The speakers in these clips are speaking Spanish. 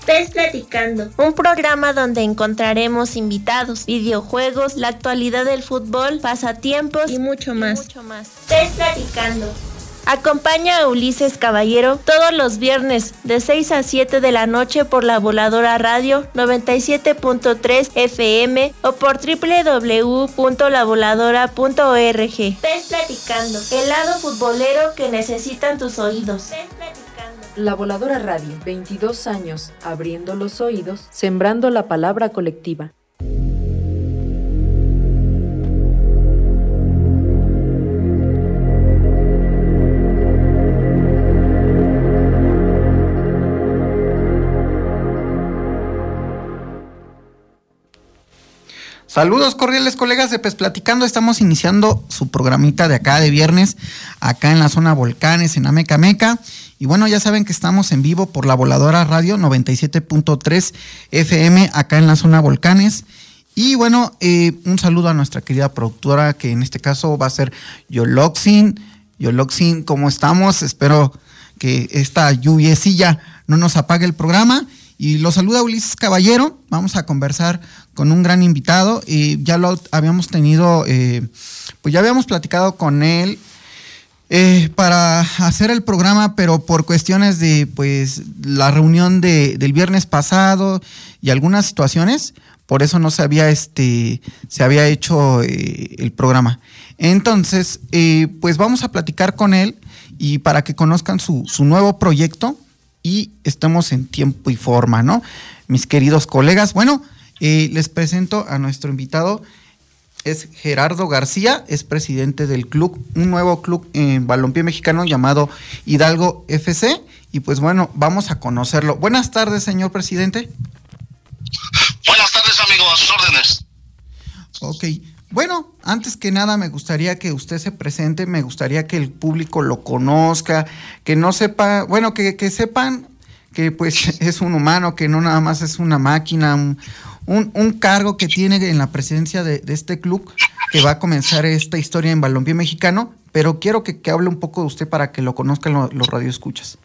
PES Platicando, un programa donde encontraremos invitados, videojuegos, la actualidad del fútbol, pasatiempos y mucho más. PES Platicando. Acompaña a Ulises Caballero todos los viernes de 6 a 7 de la noche por La Voladora Radio 97.3 FM o por www.lavoladora.org. PES Platicando, el lado futbolero que necesitan tus oídos. PES Platicando. La Voladora Radio, 22 años, abriendo los oídos, sembrando la palabra colectiva. Saludos cordiales colegas de PES Platicando, estamos iniciando su programita de acá de viernes, acá en la zona Volcanes, en Amecameca, y bueno, ya saben que estamos en vivo por La Voladora Radio 97.3 FM, acá en la zona Volcanes, y bueno, un saludo a nuestra querida productora, que en este caso va a ser Yoloxin. Yoloxin, ¿cómo estamos? Espero que esta lluviecilla no nos apague el programa. Y lo saluda Ulises Caballero. Vamos a conversar con un gran invitado. Ya lo habíamos tenido, pues ya habíamos platicado con él para hacer el programa, pero por cuestiones de pues la reunión del viernes pasado y algunas situaciones, por eso no se había hecho el programa. Entonces, pues vamos a platicar con él y para que conozcan su nuevo proyecto. Y estamos en tiempo y forma, ¿no? Mis queridos colegas. Bueno, les presento a nuestro invitado. Es Gerardo García, es presidente del club, un nuevo club en balompié mexicano llamado Hidalgo FC. Y pues bueno, vamos a conocerlo. Buenas tardes, señor presidente. Buenas tardes, amigo, a sus órdenes. Ok. Bueno, antes que nada me gustaría que usted se presente, me gustaría que el público lo conozca, que no sepa, bueno, que sepan que pues es un humano, que no nada más es una máquina, un cargo que tiene en la presidencia de este club, que va a comenzar esta historia en balompié mexicano, pero quiero que hable un poco de usted para que lo conozcan los radioescuchas.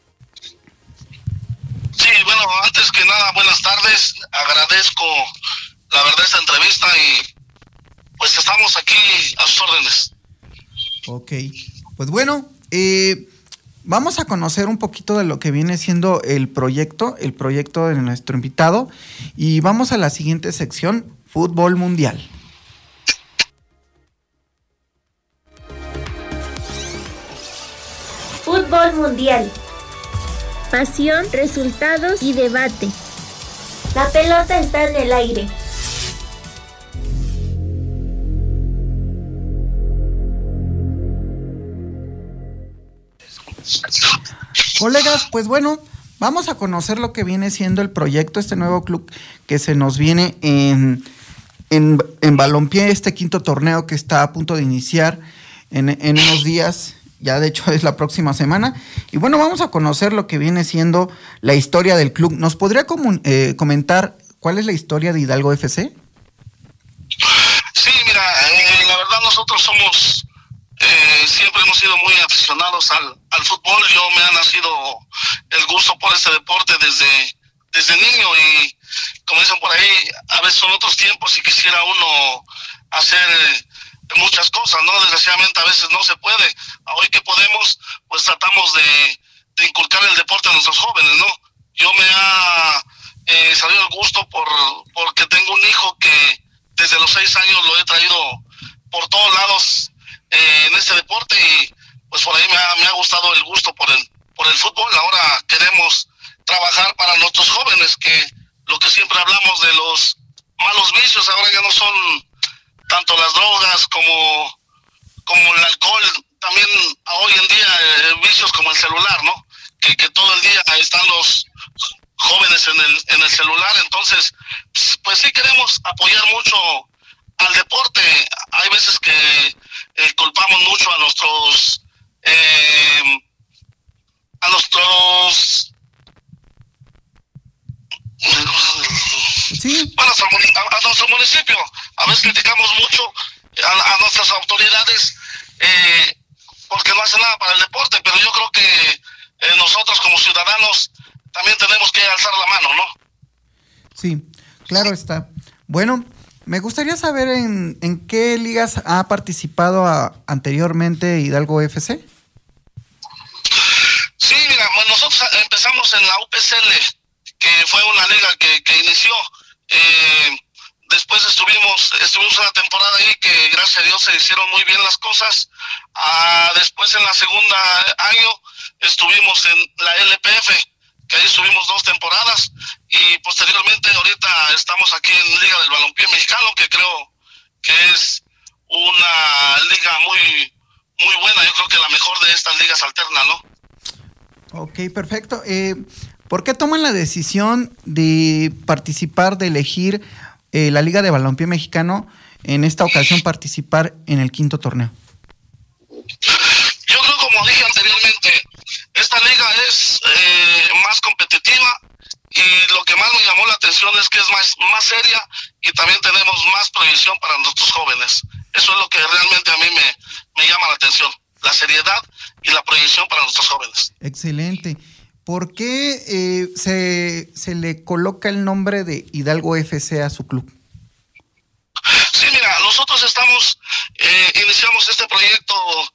Sí, bueno, antes que nada, buenas tardes, agradezco la verdad esta entrevista y pues estamos aquí a sus órdenes. Ok, pues bueno, vamos a conocer un poquito de lo que viene siendo el proyecto de nuestro invitado, y vamos a la siguiente sección, Fútbol Mundial. Fútbol Mundial. Pasión, resultados y debate. La pelota está en el aire. Colegas, pues bueno, vamos a conocer lo que viene siendo el proyecto, este nuevo club que se nos viene en balompié, este quinto torneo que está a punto de iniciar en unos días, ya de hecho es la próxima semana. Y bueno, vamos a conocer lo que viene siendo la historia del club. ¿Nos podría comentar cuál es la historia de Hidalgo FC? Sí, mira, la verdad nosotros somos... siempre hemos sido muy aficionados al fútbol. Yo me ha nacido el gusto por este deporte desde niño, y como dicen por ahí, a veces son otros tiempos y quisiera uno hacer muchas cosas, ¿no? Desgraciadamente a veces no se puede. Hoy que podemos, pues tratamos de inculcar el deporte a nuestros jóvenes, ¿no? Yo me ha salido el gusto porque tengo un hijo que desde los 6 años lo he traído por todos lados en este deporte, y pues por ahí me ha gustado el gusto por el fútbol. Ahora queremos trabajar para nuestros jóvenes, que lo que siempre hablamos de los malos vicios ahora ya no son tanto las drogas como el alcohol, también hoy en día vicios como el celular, ¿no? Que todo el día están los jóvenes en el celular. Entonces pues sí queremos apoyar mucho al deporte. Hay veces que culpamos mucho a nuestros sí. Bueno, a nuestro municipio. A veces criticamos mucho a nuestras autoridades porque no hacen nada para el deporte, pero yo creo que nosotros como ciudadanos también tenemos que alzar la mano, ¿no? Sí, claro está. Bueno, me gustaría saber en qué ligas ha participado anteriormente Hidalgo FC. Sí, mira, pues nosotros empezamos en la UPCL, que fue una liga que inició. Después estuvimos una temporada ahí que gracias a Dios se hicieron muy bien las cosas. Después en la segunda año estuvimos en la LPF, que ahí estuvimos 2 temporadas, y posteriormente ahorita estamos aquí en Liga del Balompié Mexicano, que creo que es una liga muy muy buena, yo creo que la mejor de estas ligas alternas, ¿no? Ok, perfecto. ¿Por qué toman la decisión de participar, de elegir la Liga de Balompié Mexicano, en esta ocasión participar en el 5º torneo? Yo creo, como dije anteriormente, esta liga es más competitiva, y lo que más me llamó la atención es que es más seria, y también tenemos más proyección para nuestros jóvenes. Eso es lo que realmente a mí me llama la atención, la seriedad y la proyección para nuestros jóvenes. Excelente. ¿Por qué se le coloca el nombre de Hidalgo FC a su club? Sí, mira, nosotros iniciamos este proyecto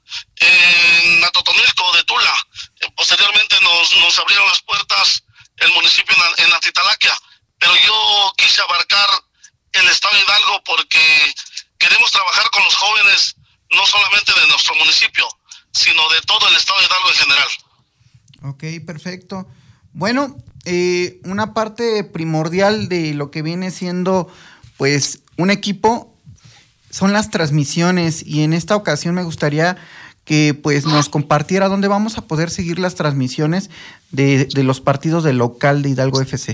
en Atotonilco de Tula. Posteriormente nos abrieron las puertas el municipio en Atitalaquia, pero yo quise abarcar el estado de Hidalgo porque queremos trabajar con los jóvenes, no solamente de nuestro municipio, sino de todo el estado de Hidalgo en general. Ok, perfecto. Bueno, una parte primordial de lo que viene siendo, pues, un equipo son las transmisiones, y en esta ocasión me gustaría que, pues, nos compartiera dónde vamos a poder seguir las transmisiones de los partidos del local de Hidalgo FC.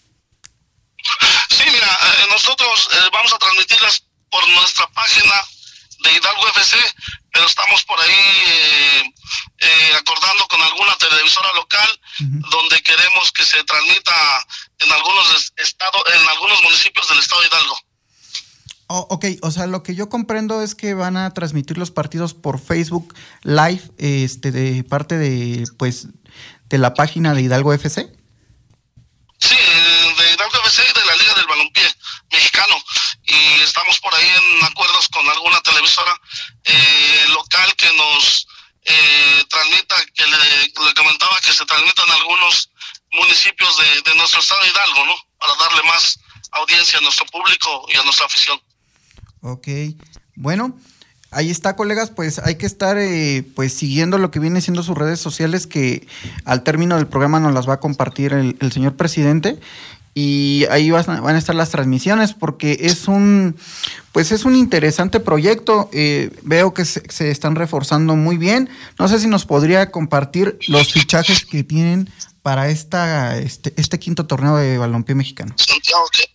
Sí, mira, nosotros vamos a transmitirlas por nuestra página de Hidalgo FC, pero estamos por ahí acordando con alguna televisora local, donde queremos que se transmita en algunos estados, en algunos municipios del estado de Hidalgo. Oh, ok, o sea, lo que yo comprendo es que van a transmitir los partidos por Facebook Live, de parte de, pues, de la página de Hidalgo FC. Sí, de Hidalgo FC y de la Liga del Balompié Mexicano, y estamos por ahí en acuerdos con alguna televisora local que nos transmita, que le comentaba que se transmita en algunos municipios de nuestro estado de Hidalgo, ¿no? Para darle más audiencia a nuestro público y a nuestra afición. Ok, bueno, ahí está, colegas, pues hay que estar pues siguiendo lo que viene siendo sus redes sociales, que al término del programa nos las va a compartir el señor presidente, y ahí van a estar las transmisiones, porque es un interesante proyecto. Veo que se están reforzando muy bien. No sé si nos podría compartir los fichajes que tienen para este 5º torneo de balompié mexicano. Santiago, ¿qué?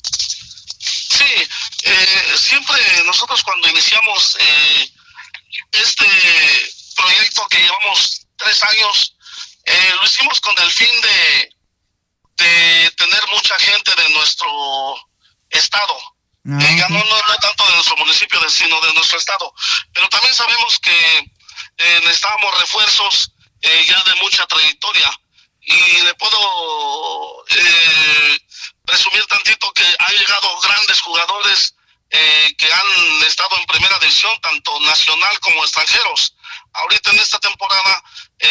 Sí, siempre nosotros cuando iniciamos este proyecto que llevamos 3 años, lo hicimos con el fin de tener mucha gente de nuestro estado. Ya no tanto de nuestro municipio, sino de nuestro estado. Pero también sabemos que necesitábamos refuerzos ya de mucha trayectoria. Y le puedo presumir tantito que han llegado grandes jugadores que han estado en primera división, tanto nacional como extranjeros. Ahorita en esta temporada,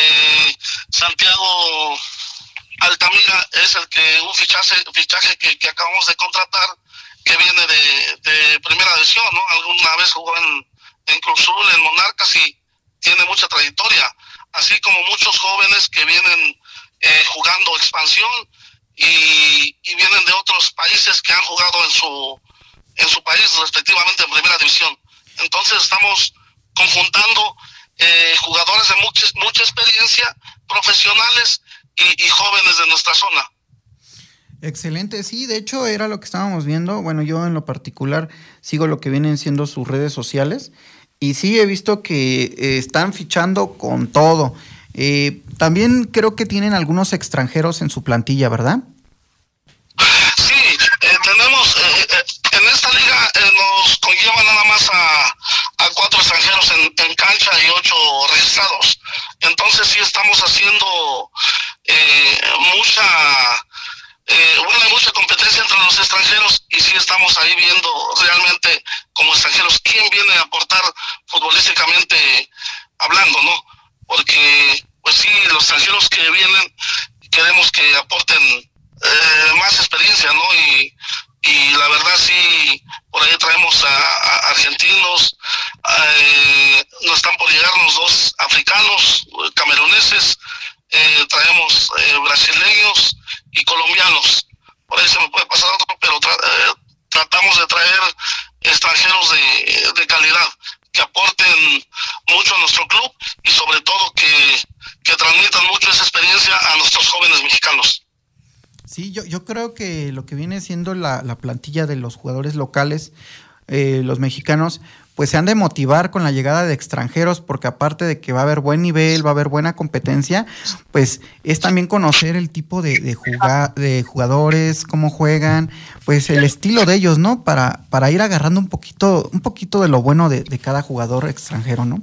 Santiago Altamira es un fichaje que acabamos de contratar, que viene de primera división, ¿no? Alguna vez jugó en Cruz Azul, en Monarcas, y tiene mucha trayectoria, así como muchos jóvenes que vienen jugando expansión y vienen de otros países que han jugado en su país respectivamente en primera división. Entonces estamos conjuntando jugadores de mucha experiencia, profesionales y jóvenes de nuestra zona. Excelente, sí, de hecho era lo que estábamos viendo. Bueno, yo en lo particular sigo lo que vienen siendo sus redes sociales, y sí he visto que están fichando con todo. También creo que tienen algunos extranjeros en su plantilla, ¿verdad? Sí, tenemos, en esta liga nos conlleva nada más a 4 extranjeros en cancha y 8 registrados. Entonces sí estamos haciendo mucha competencia entre los extranjeros, y sí estamos ahí viendo realmente como extranjeros quién viene a aportar futbolísticamente hablando, ¿no? Porque pues sí, los extranjeros que vienen queremos que aporten más experiencia, ¿no? Y la verdad sí, por ahí traemos a argentinos, nos están por llegarnos 2 africanos, cameruneses, traemos brasileños y colombianos. Por ahí se me puede pasar otro, pero tratamos de traer extranjeros de calidad, que aporten mucho a nuestro club y sobre todo que transmitan mucho esa experiencia a nuestros jóvenes mexicanos. Sí, yo creo que lo que viene siendo la plantilla de los jugadores locales, los mexicanos, pues se han de motivar con la llegada de extranjeros, porque aparte de que va a haber buen nivel, va a haber buena competencia, pues es también conocer el tipo de jugadores, cómo juegan, pues el estilo de ellos, ¿no? Para ir agarrando un poquito de lo bueno de cada jugador extranjero, ¿no?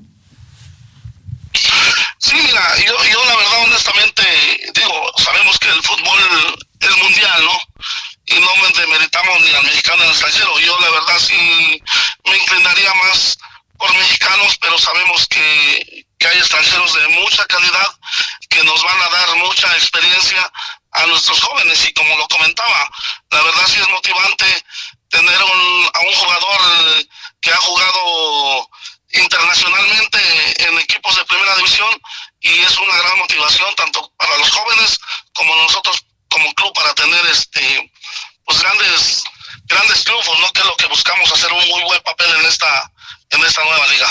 Sí, mira, yo la verdad, honestamente, sabemos que el fútbol es mundial, ¿no? Y no demeritamos ni al mexicano ni al extranjero. Yo la verdad sí me inclinaría más por mexicanos, pero sabemos que hay extranjeros de mucha calidad que nos van a dar mucha experiencia a nuestros jóvenes, y como lo comentaba, la verdad sí es motivante tener a un jugador que ha jugado internacionalmente en equipos de primera división, y es una gran motivación tanto para los jóvenes como nosotros como club para tener pues grandes triunfos, ¿no? Que es lo que buscamos, hacer un muy buen papel en esta nueva liga.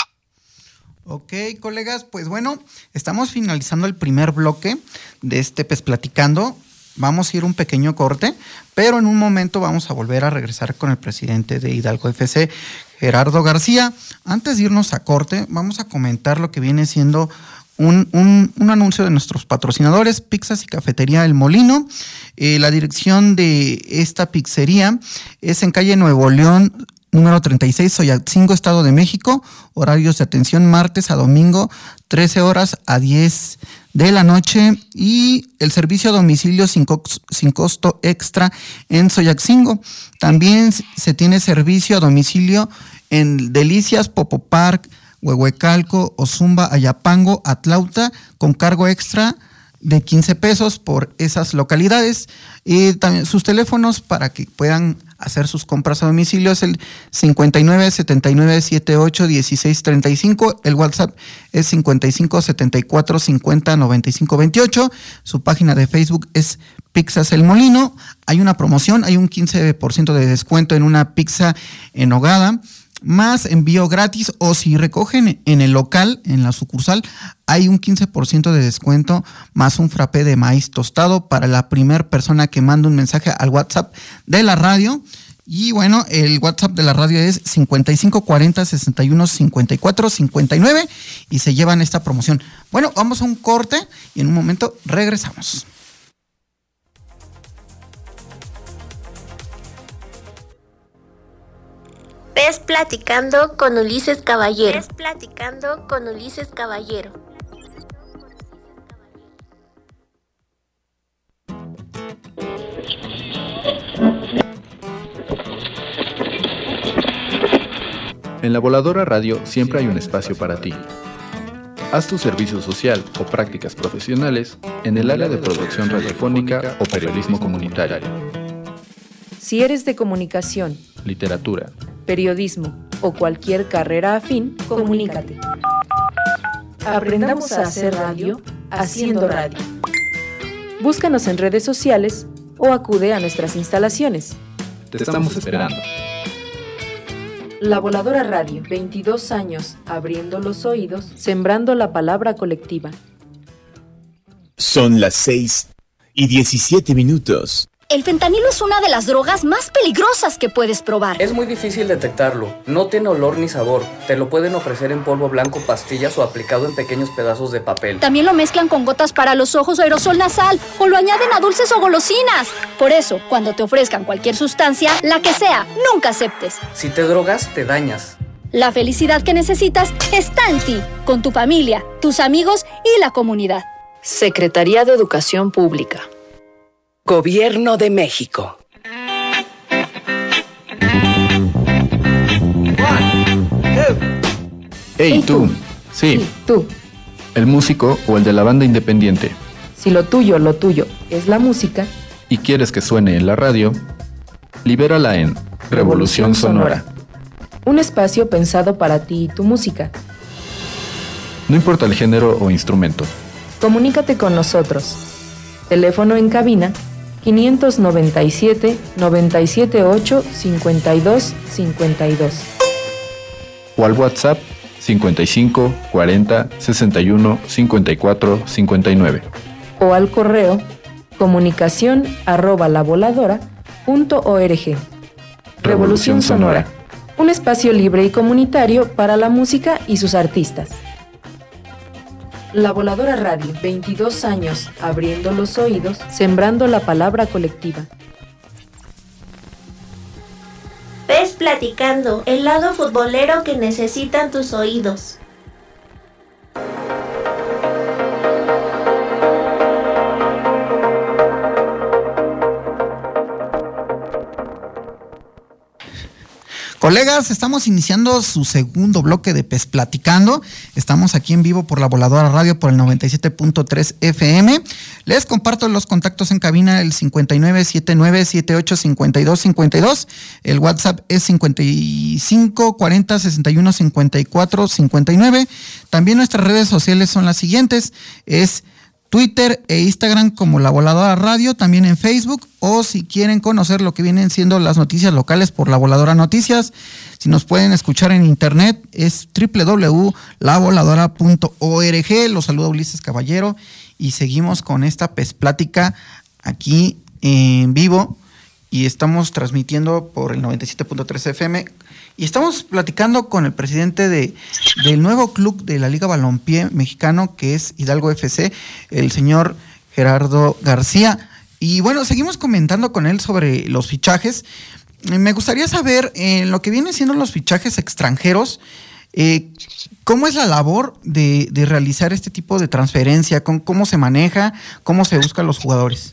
Ok, colegas, pues bueno, estamos finalizando el primer bloque de PES Platicando. Vamos a ir un pequeño corte, pero en un momento vamos a volver a regresar con el presidente de Hidalgo FC, Gerardo García. Antes de irnos a corte, vamos a comentar lo que viene siendo un anuncio de nuestros patrocinadores, Pizzas y Cafetería El Molino. La dirección de esta pizzería es en calle Nuevo León, número 36, Soyatzingo, Estado de México. Horarios de atención martes a domingo, 13 horas a 10 de la noche, y el servicio a domicilio sin costo extra en Soyatzingo. También se tiene servicio a domicilio en Delicias, Popo Park, Huehuecalco, Ozumba, Ayapango, Atlauta, con cargo extra de 15 pesos por esas localidades. Y también sus teléfonos para que puedan hacer sus compras a domicilio es el 59 79 78 16 35. El WhatsApp es 55 74 50 95 28. Su página de Facebook es Pizzas El Molino. Hay una promoción, hay un 15% de descuento en una pizza en nogada, más envío gratis, o si recogen en el local, en la sucursal, hay un 15% de descuento, más un frappé de maíz tostado para la primera persona que manda un mensaje al WhatsApp de la radio. Y bueno, el WhatsApp de la radio es 55 40 61 54 59 y se llevan esta promoción. Bueno, vamos a un corte y en un momento regresamos. PES Platicando con Ulises Caballero. PES Platicando con Ulises Caballero. En La Voladora Radio siempre hay un espacio para ti. Haz tu servicio social o prácticas profesionales en el área de producción radiofónica o periodismo comunitario. Si eres de comunicación, literatura, periodismo o cualquier carrera afín, comunícate. Aprendamos a hacer radio haciendo radio. Búscanos en redes sociales o acude a nuestras instalaciones. Te estamos esperando. La Voladora Radio, 22 años abriendo los oídos, sembrando la palabra colectiva. Son las 6:17. El fentanilo es una de las drogas más peligrosas que puedes probar. Es muy difícil detectarlo. No tiene olor ni sabor. Te lo pueden ofrecer en polvo blanco, pastillas o aplicado en pequeños pedazos de papel. También lo mezclan con gotas para los ojos o aerosol nasal, o lo añaden a dulces o golosinas. Por eso, cuando te ofrezcan cualquier sustancia, la que sea, nunca aceptes. Si te drogas, te dañas. La felicidad que necesitas está en ti, con tu familia, tus amigos y la comunidad. Secretaría de Educación Pública. Gobierno de México. Hey, tú. Sí, tú. El músico o el de la banda independiente. Si lo tuyo es la música, Y quieres que suene en la radio, libérala en Revolución Sonora. Un espacio pensado para ti y tu música. No importa el género o instrumento. Comunícate con nosotros. Teléfono en cabina 597 978 52 52. O al WhatsApp 55 40 61 54 59. O al correo comunicación@lavoladora.org. Revolución Sonora. Un espacio libre y comunitario para la música y sus artistas. La Voladora Radio, 22 años abriendo los oídos, sembrando la palabra colectiva. Ves platicando, el lado futbolero que necesitan tus oídos. Colegas, estamos iniciando su segundo bloque de Pes Platicando. Estamos aquí en vivo por la Voladora Radio por el 97.3 FM. Les comparto los contactos en cabina, el 5979785252. El WhatsApp es 55 40 61 54 59. También nuestras redes sociales son las siguientes. Es Twitter e Instagram como La Voladora Radio, también en Facebook, o si quieren conocer lo que vienen siendo las noticias locales por La Voladora Noticias, si nos pueden escuchar en internet es www.lavoladora.org. Los saluda Ulises Caballero y seguimos con esta plática aquí en vivo y estamos transmitiendo por el 97.3 FM. Y estamos platicando con el presidente del nuevo club de la Liga Balompié Mexicano, que es Hidalgo FC, el señor Gerardo García. Y bueno, seguimos comentando con él sobre los fichajes. Me gustaría saber, en lo que vienen siendo los fichajes extranjeros, ¿cómo es la labor de realizar este tipo de transferencia? ¿Cómo se maneja? ¿Cómo se buscan los jugadores?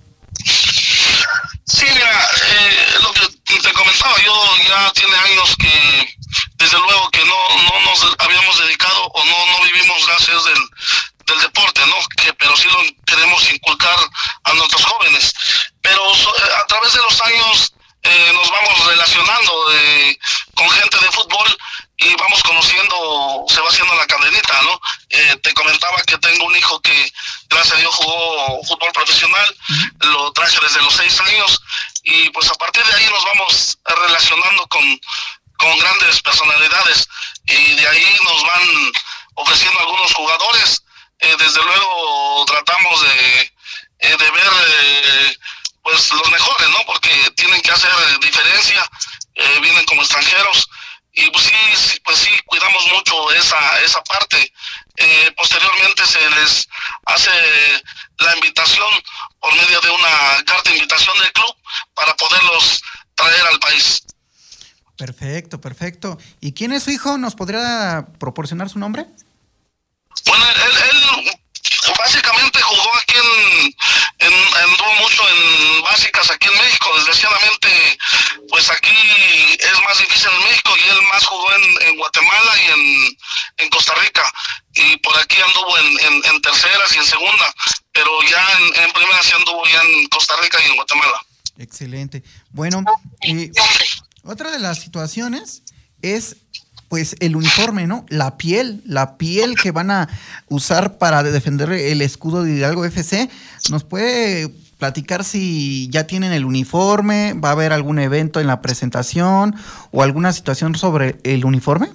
Sí, mira, lo que te comentaba, yo ya tiene años que desde luego que no nos habíamos dedicado o no vivimos gracias del deporte, ¿no? Pero sí lo queremos inculcar a nuestros jóvenes. Pero a través de los años nos vamos relacionando con gente de fútbol y vamos conociendo, se va haciendo la cadenita, ¿no? Te comentaba que tengo un hijo que, gracias a Dios, jugó fútbol profesional, lo traje desde los 6 años, y pues a partir de ahí nos vamos relacionando con grandes personalidades, y de ahí nos van ofreciendo algunos jugadores. Desde luego tratamos de ver pues los mejores, ¿no? Porque tienen que hacer diferencia, vienen como extranjeros, y pues sí cuidamos mucho esa parte. Posteriormente se les hace la invitación por medio de una carta de invitación del club para poderlos traer al país. Perfecto. ¿Y quién es su hijo? ¿Nos podría proporcionar su nombre? Bueno, él básicamente jugó aquí anduvo mucho en básicas aquí en México. Desgraciadamente, pues aquí es más difícil en México, y él más jugó en Guatemala y en Costa Rica, y por aquí anduvo en terceras y en segunda, pero ya en primera sí anduvo ya en Costa Rica y en Guatemala. Excelente. Bueno, otra de las situaciones es pues el uniforme, ¿no? La piel que van a usar para defender el escudo de Hidalgo FC. ¿Nos puede platicar si ya tienen el uniforme? ¿Va a haber algún evento en la presentación o alguna situación sobre el uniforme?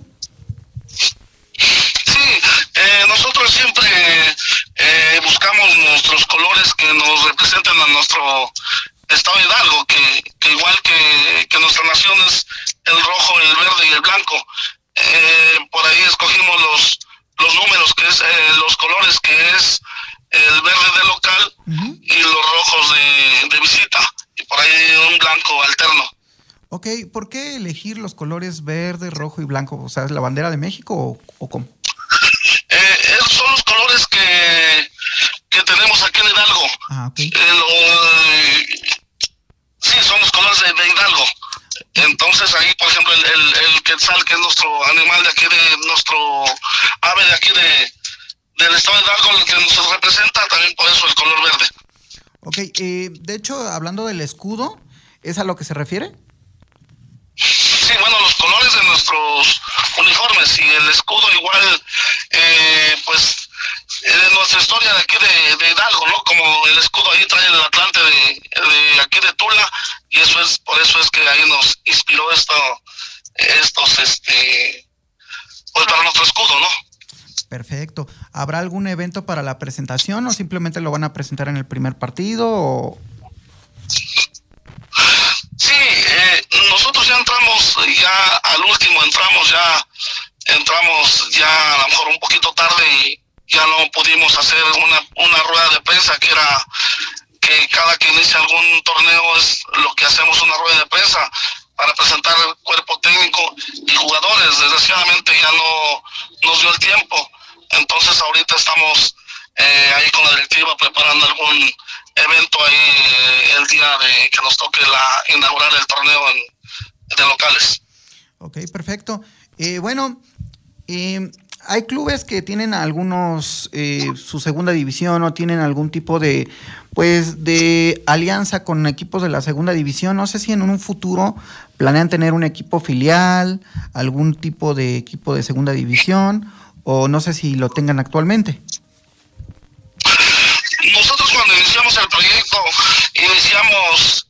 Sí, nosotros siempre buscamos nuestros colores que nos representan a nuestro estado de Hidalgo, que igual que nuestra nación es el rojo, el verde y el blanco. Por ahí escogimos los números, que es los colores, que es el verde de local y los rojos de visita, y por ahí un blanco alterno. Ok, ¿por qué elegir los colores verde, rojo y blanco? O sea, ¿es la bandera de México o cómo? Esos son los colores que que tenemos aquí en Hidalgo. Okay. Sí, son los colores de Hidalgo. Entonces ahí, por ejemplo, el quetzal, que es nuestro animal de aquí, nuestro ave de aquí del estado de Hidalgo, el que nos representa, también por eso el color verde. Ok, de hecho, hablando del escudo, ¿es a lo que se refiere? Sí, bueno, los colores de nuestros uniformes y el escudo igual, pues, de nuestra historia de aquí de Hidalgo, ¿no? Como el escudo ahí trae el Atlante de aquí de Tula, y por eso es que ahí nos inspiró pues para nuestro escudo, ¿no? Perfecto. ¿Habrá algún evento para la presentación o simplemente lo van a presentar en el primer partido o...? Sí, nosotros ya entramos al último, entramos ya a lo mejor un poquito tarde y ya no pudimos hacer una rueda de prensa, que era que cada que inicia algún torneo es lo que hacemos, una rueda de prensa para presentar el cuerpo técnico y jugadores. Desgraciadamente ya no nos dio el tiempo, entonces ahorita estamos ahí con la directiva preparando algún evento ahí el día de que nos toque inaugurar el torneo de locales. Ok, perfecto. Bueno, hay clubes que tienen algunos su segunda división o tienen algún tipo de alianza con equipos de la segunda división. No sé si en un futuro planean tener un equipo filial, algún tipo de equipo de segunda división, o no sé si lo tengan actualmente. Nosotros cuando iniciamos el proyecto, iniciamos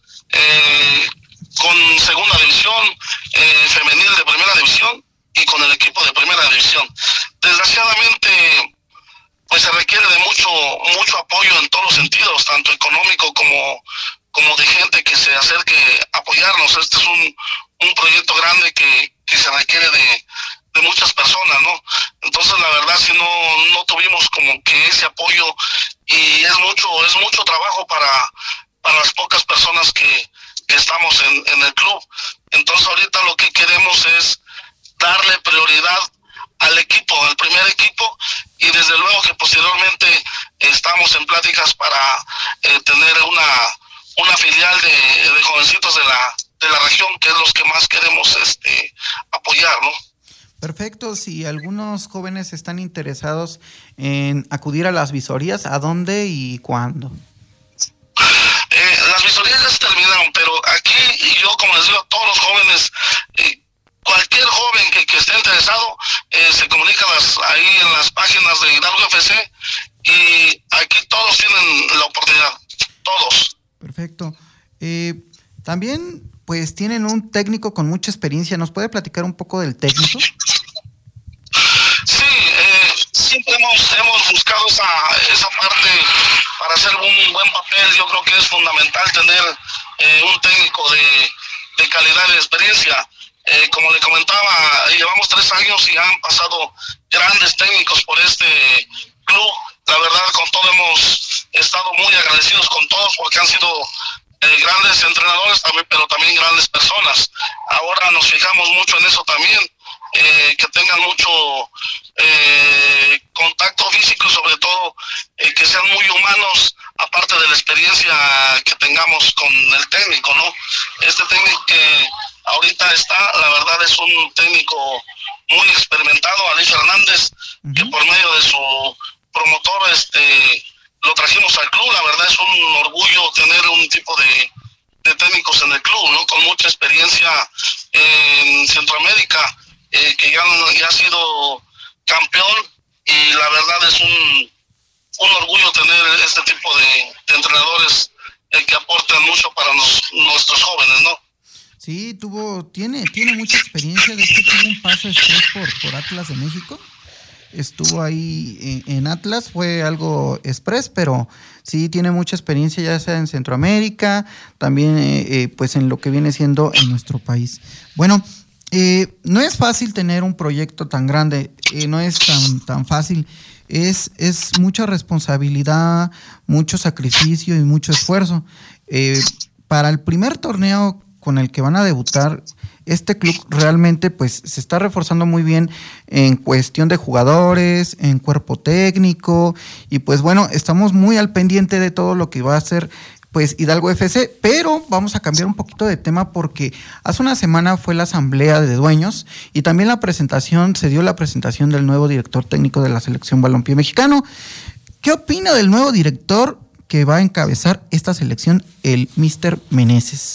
con segunda división, femenil de primera división y con el equipo de primera división. Desgraciadamente, pues se requiere de mucho apoyo en todos los sentidos, tanto económico como de gente que se acerque a apoyarnos. Este es un proyecto grande que se requiere de muchas personas, ¿no? Entonces la verdad si no tuvimos como que ese apoyo, y es mucho trabajo para las pocas personas que estamos en el club. Entonces ahorita lo que queremos es darle prioridad al equipo, al primer equipo, y desde luego que posteriormente estamos en pláticas para tener una filial de jovencitos de la región, que es los que más queremos apoyar, ¿no? Perfecto. Si algunos jóvenes están interesados en acudir a las visorías, ¿a dónde y cuándo? Las visorías ya se terminaron, pero aquí, y yo como les digo a todos los jóvenes, cualquier joven que esté interesado, se comunica ahí en las páginas de Hidalgo FC, y aquí todos tienen la oportunidad, todos. Perfecto. También pues tienen un técnico con mucha experiencia. ¿Nos puede platicar un poco del técnico? Sí, siempre hemos buscado esa parte para hacer un buen papel. Yo creo que es fundamental tener un técnico de calidad y de experiencia. Como le comentaba, llevamos 3 años y han pasado grandes técnicos por este club. La verdad, con todo hemos estado muy agradecidos con todos, porque han sido grandes entrenadores también, pero también grandes personas. Ahora nos fijamos mucho en eso también, que tengan mucho contacto físico, y sobre todo que sean muy humanos, aparte de la experiencia que tengamos con el técnico, ¿no? Este técnico que ahorita está, la verdad es un técnico muy experimentado, Ali Fernández, que por medio de su promotor lo trajimos al club. La verdad es un orgullo tener un tipo de técnicos en el club, ¿no? Con mucha experiencia en Centroamérica, que ya ha sido campeón, y la verdad es un orgullo tener este tipo de entrenadores que aportan mucho para nuestros jóvenes, ¿no? Sí, tiene mucha experiencia. De hecho, tuvo un paso express por Atlas de México. Estuvo ahí en Atlas, fue algo express, pero sí tiene mucha experiencia, ya sea en Centroamérica, también pues en lo que viene siendo en nuestro país. Bueno, no es fácil tener un proyecto tan grande, no es tan fácil, es mucha responsabilidad, mucho sacrificio y mucho esfuerzo. Para el primer torneo con el que van a debutar, este club realmente pues se está reforzando muy bien en cuestión de jugadores, en cuerpo técnico, y pues bueno, estamos muy al pendiente de todo lo que va a hacer pues Hidalgo FC, pero vamos a cambiar un poquito de tema porque hace una semana fue la asamblea de dueños y también se dio la presentación del nuevo director técnico de la selección balompié mexicano. ¿Qué opina del nuevo director que va a encabezar esta selección, el Mr. Meneses?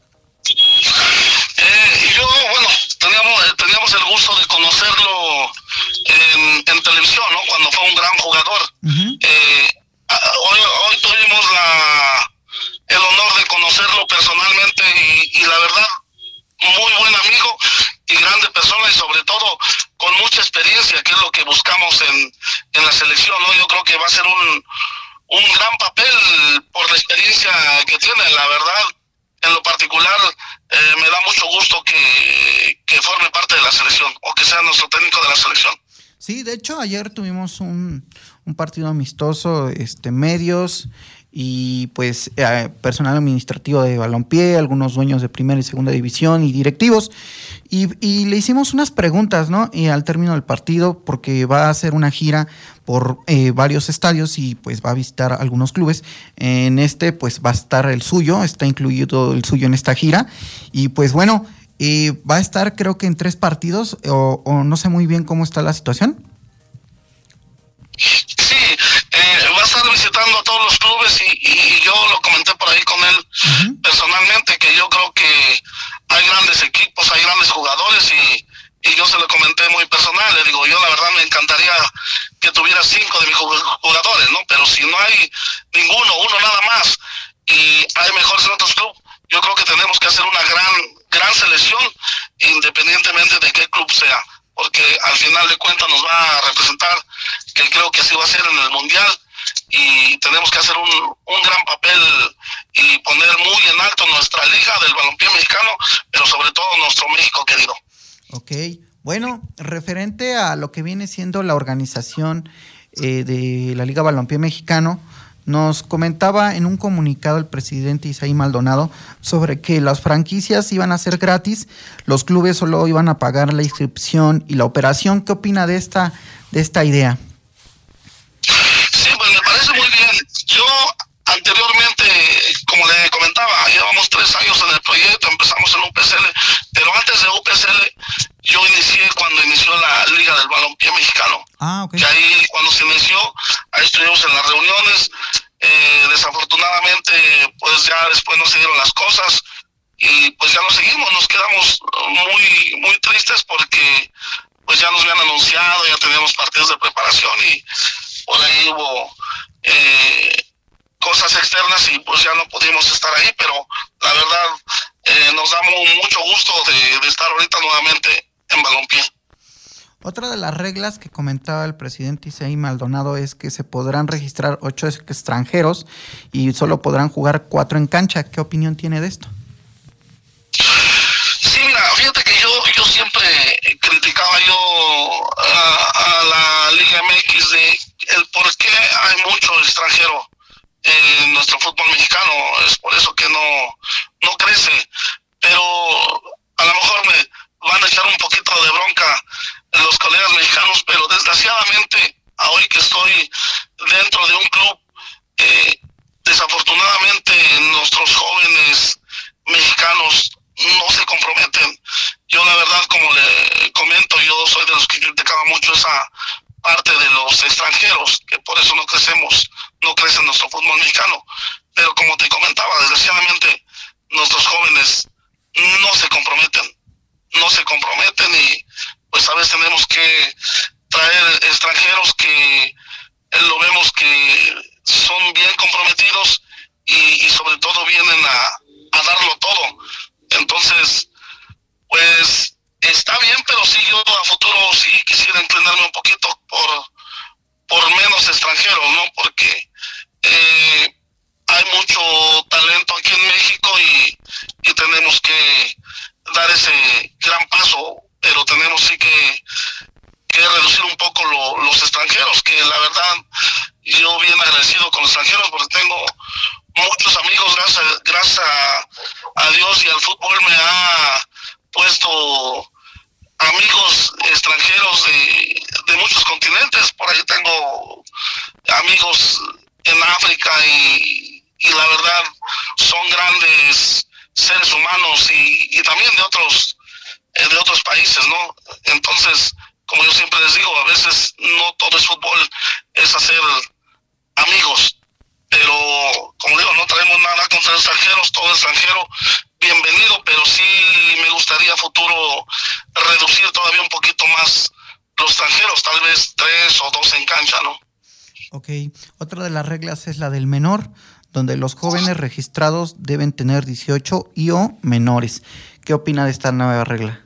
Teníamos el gusto de conocerlo en televisión, ¿no? Cuando fue un gran jugador. Uh-huh. Hoy tuvimos el honor de conocerlo personalmente y la verdad, muy buen amigo y grande persona, y sobre todo con mucha experiencia, que es lo que buscamos en la selección, ¿no? Yo creo que va a ser un gran papel por la experiencia que tiene. La verdad, en lo particular, me da mucho gusto que forme parte de la selección, o que sea nuestro técnico de la selección. Sí, de hecho ayer tuvimos un partido amistoso, medios y pues personal administrativo de balompié, algunos dueños de primera y segunda división y directivos, y le hicimos unas preguntas, ¿no? Y al término del partido, porque va a hacer una gira por varios estadios y pues va a visitar algunos clubes. En pues va a estar el suyo, está incluido el suyo en esta gira, y pues bueno, va a estar creo que en 3 partidos, o no sé muy bien cómo está la situación. Sí, va a estar visitando a todos los clubes y yo lo comenté por ahí con él, uh-huh, personalmente, que yo creo que hay grandes equipos, hay grandes jugadores, y yo se lo comenté muy personal. Le digo, yo la verdad me encantaría que tuviera 5 de mis jugadores, ¿no? Pero si no hay uno nada más, y hay mejores en otros clubes, yo creo que tenemos que hacer una gran selección, independientemente de qué club sea, porque al final de cuentas nos va a representar, que creo que así va a ser en el Mundial, y tenemos que hacer un gran papel y poner muy en alto nuestra liga del balompié mexicano, pero sobre todo nuestro México querido. Ok, bueno, referente a lo que viene siendo la organización de la Liga Balompié Mexicano, nos comentaba en un comunicado el presidente Isaí Maldonado sobre que las franquicias iban a ser gratis, los clubes solo iban a pagar la inscripción y la operación. ¿Qué opina de esta idea? Sí, pues me parece muy bien. Yo anteriormente, como le comentaba, llevamos 3 años en el proyecto, empezamos en UPCL, pero antes de UPCL yo inicié cuando inició la Liga del Balompié Mexicano. Okay. Y ahí, cuando se inició, ahí estuvimos en las reuniones. Desafortunadamente, pues ya después no se dieron las cosas y pues ya no seguimos. Nos quedamos muy, muy tristes porque pues ya nos habían anunciado, ya teníamos partidos de preparación y por ahí hubo cosas externas y pues ya no pudimos estar ahí, pero la verdad nos da mucho gusto de estar ahorita nuevamente en balompié. Otra de las reglas que comentaba el presidente Isaí Maldonado es que se podrán registrar 8 extranjeros y solo podrán jugar 4 en cancha. ¿Qué opinión tiene de esto? Sí, mira, fíjate que yo siempre criticaba a la Liga MX de el por qué hay mucho extranjero en nuestro fútbol mexicano. Es por eso que no crece, pero a lo mejor me van a echar un poquito de bronca los colegas mexicanos, pero desgraciadamente, hoy que estoy dentro de un club, desafortunadamente nuestros jóvenes mexicanos no se comprometen. Yo la verdad, como le comento, yo soy de los que criticaba mucho esa parte de los extranjeros, que por eso no crece nuestro fútbol mexicano. Pero como te comentaba, desgraciadamente nuestros jóvenes no se comprometen y pues a veces tenemos que traer extranjeros que lo vemos que son bien comprometidos y sobre todo vienen a darlo todo. Entonces, pues está bien, pero sí, yo a futuro sí quisiera inclinarme un poquito por menos extranjeros, ¿no? Porque hay mucho talento aquí en México y tenemos que dar ese gran paso, pero tenemos sí que reducir un poco los extranjeros, que la verdad yo bien agradecido con los extranjeros porque tengo muchos amigos, gracias a Dios y al fútbol me ha puesto amigos extranjeros de muchos continentes. Por ahí tengo amigos en África y la verdad son grandes seres humanos y también de otros países, ¿no? Entonces, como yo siempre les digo, a veces no todo es fútbol, es hacer amigos, pero como digo, no traemos nada contra extranjeros, todo extranjero bienvenido, pero sí me gustaría a futuro reducir todavía un poquito más los extranjeros, tal vez 3 o 2 en cancha, ¿no? Ok, otra de las reglas es la del menor, donde los jóvenes registrados deben tener 18 y o menores. ¿Qué opina de esta nueva regla?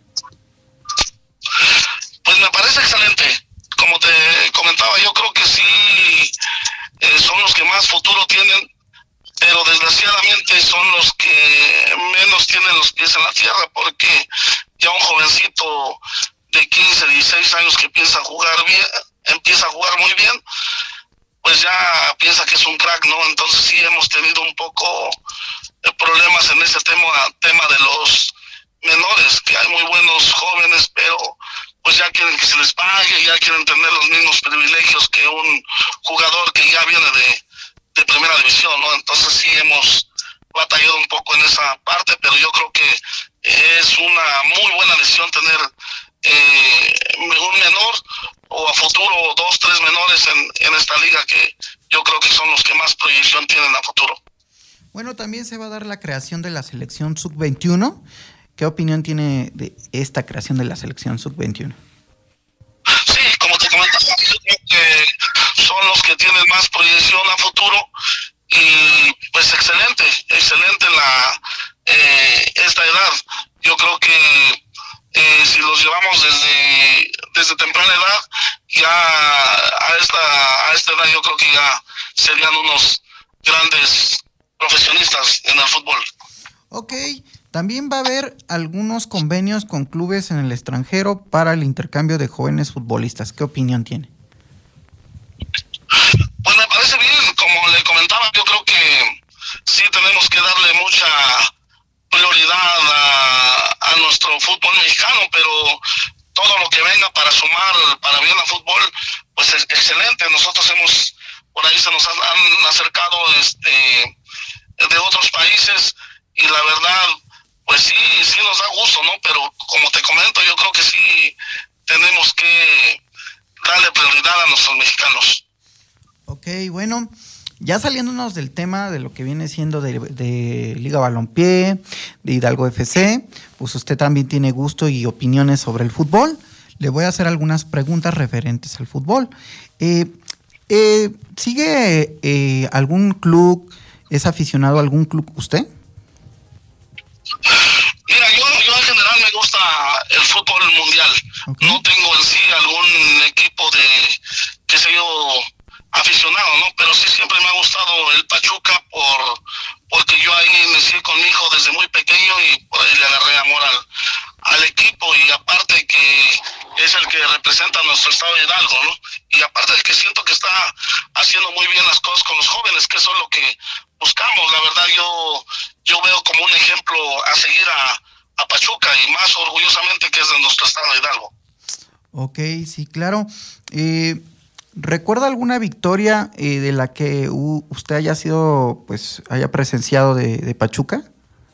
Pues me parece excelente. Como te comentaba, yo creo que sí son los que más futuro tienen, pero desgraciadamente son los que menos tienen los pies en la tierra, porque ya un jovencito de 15, 16 años que empieza a jugar muy bien, pues ya piensa que es un crack, ¿no? Entonces sí hemos tenido un poco problemas en ese tema de los menores, que hay muy buenos jóvenes, pero pues ya quieren que se les pague, ya quieren tener los mismos privilegios que un jugador que ya viene de primera división, ¿no? Entonces sí hemos batallado un poco en esa parte, pero yo creo que es una muy buena decisión tener un menor o a futuro 2, 3 menores en esta liga, que yo creo que son los que más proyección tienen a futuro. Bueno, también se va a dar la creación de la selección sub-21. ¿Qué opinión tiene de esta creación de la selección sub-21? Sí, como te comentaba, yo creo que son los que tienen más proyección a futuro y pues excelente esta edad. Yo creo que si los llevamos desde temprana edad, ya a esta edad yo creo que ya serían unos grandes profesionistas en el fútbol. Ok, también va a haber algunos convenios con clubes en el extranjero para el intercambio de jóvenes futbolistas. ¿Qué opinión tiene? Pues me parece bien, como le comentaba, yo creo que sí tenemos que darle mucha prioridad a nuestro fútbol mexicano, pero todo lo que venga para sumar para bien al fútbol, pues es excelente. Nosotros por ahí se nos han acercado de otros países y la verdad, pues sí nos da gusto, ¿no? Pero como te comento, yo creo que sí tenemos que darle prioridad a nuestros mexicanos. Ok, bueno, ya saliéndonos del tema de lo que viene siendo de Liga Balompié, de Hidalgo FC, pues usted también tiene gusto y opiniones sobre el fútbol. Le voy a hacer algunas preguntas referentes al fútbol. ¿Sigue algún club? ¿Es aficionado a algún club usted? Mira, yo en general me gusta el fútbol mundial. Okay. No tengo en sí algún equipo qué sé yo, aficionado, ¿no? Pero sí siempre me ha gustado el Pachuca porque yo ahí inicié con mi hijo desde muy pequeño y por ahí le agarré amor al equipo, y aparte que es el que representa a nuestro estado de Hidalgo, ¿no? Y aparte de que siento que está haciendo muy bien las cosas con los jóvenes, que eso es lo que buscamos. La verdad yo veo como un ejemplo a seguir a Pachuca, y más orgullosamente que es de nuestro estado de Hidalgo. Ok, sí, claro. ¿Recuerda alguna victoria de la que usted haya presenciado de Pachuca?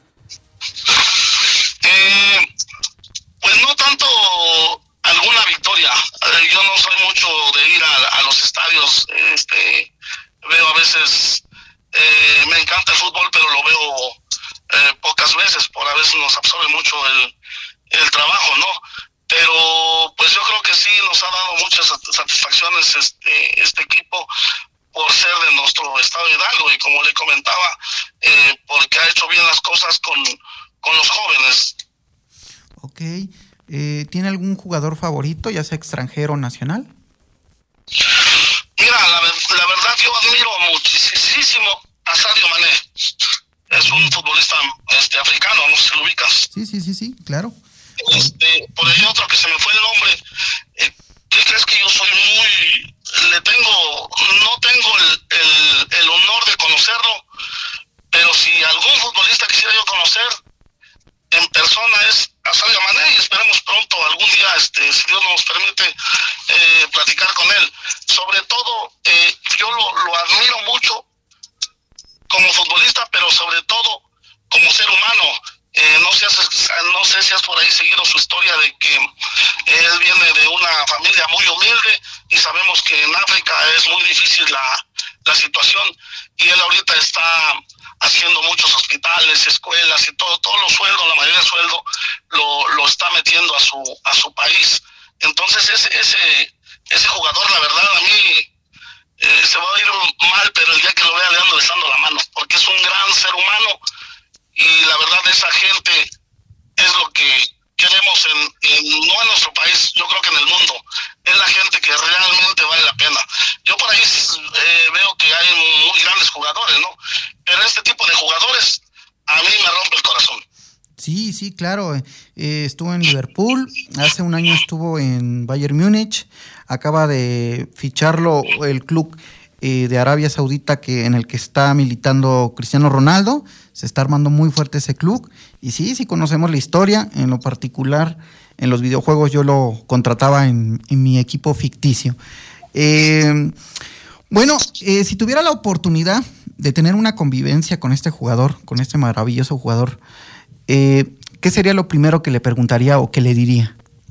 Pues no tanto alguna victoria. Yo no soy mucho de ir a los estadios. Veo a veces, me encanta el fútbol, pero lo veo pocas veces, por a veces nos absorbe mucho el trabajo, ¿no? Pero pues yo creo que sí nos ha dado muchas satisfacciones este equipo por ser de nuestro estado de Hidalgo, y como le comentaba, porque ha hecho bien las cosas con los jóvenes. Ok. ¿Tiene algún jugador favorito, ya sea extranjero o nacional? Mira, la verdad yo admiro muchísimo a Sadio Mané. Es un futbolista africano, no sé si lo ubicas. Sí, claro. Por ahí otro que se me fue el nombre. ¿Qué crees? Que yo soy no tengo el honor de conocerlo, pero si algún futbolista quisiera yo conocer, en persona es a Sadio Mané, y esperemos pronto, algún día, si Dios nos permite, platicar con él. Sobre todo, yo lo admiro mucho como futbolista, pero sobre todo como ser humano. No sé si has por ahí seguido su historia de que él viene de una familia muy humilde, y sabemos que en África es muy difícil la situación, y él ahorita está haciendo muchos hospitales, escuelas y todos los sueldos, la mayoría del sueldo lo está metiendo a su país. Entonces ese jugador, la verdad, a mí se va a ir mal, pero el día que lo vea le ando besando la mano, porque es un gran ser humano, y la verdad esa gente es lo que queremos no en nuestro país, yo creo que en el mundo, es la gente que realmente vale la pena. Yo por ahí veo que hay muy grandes jugadores, ¿no? Pero este tipo de jugadores a mí me rompe el corazón. Sí, claro. Estuvo en Liverpool, hace un año estuvo en Bayern Múnich, acaba de ficharlo el club de Arabia Saudita en el que está militando Cristiano Ronaldo. Se está armando muy fuerte ese club, y sí conocemos la historia. En lo particular, en los videojuegos yo lo contrataba en mi equipo ficticio. Bueno, si tuviera la oportunidad de tener una convivencia con este jugador, con este maravilloso jugador, ¿qué sería lo primero que le preguntaría o que le diría?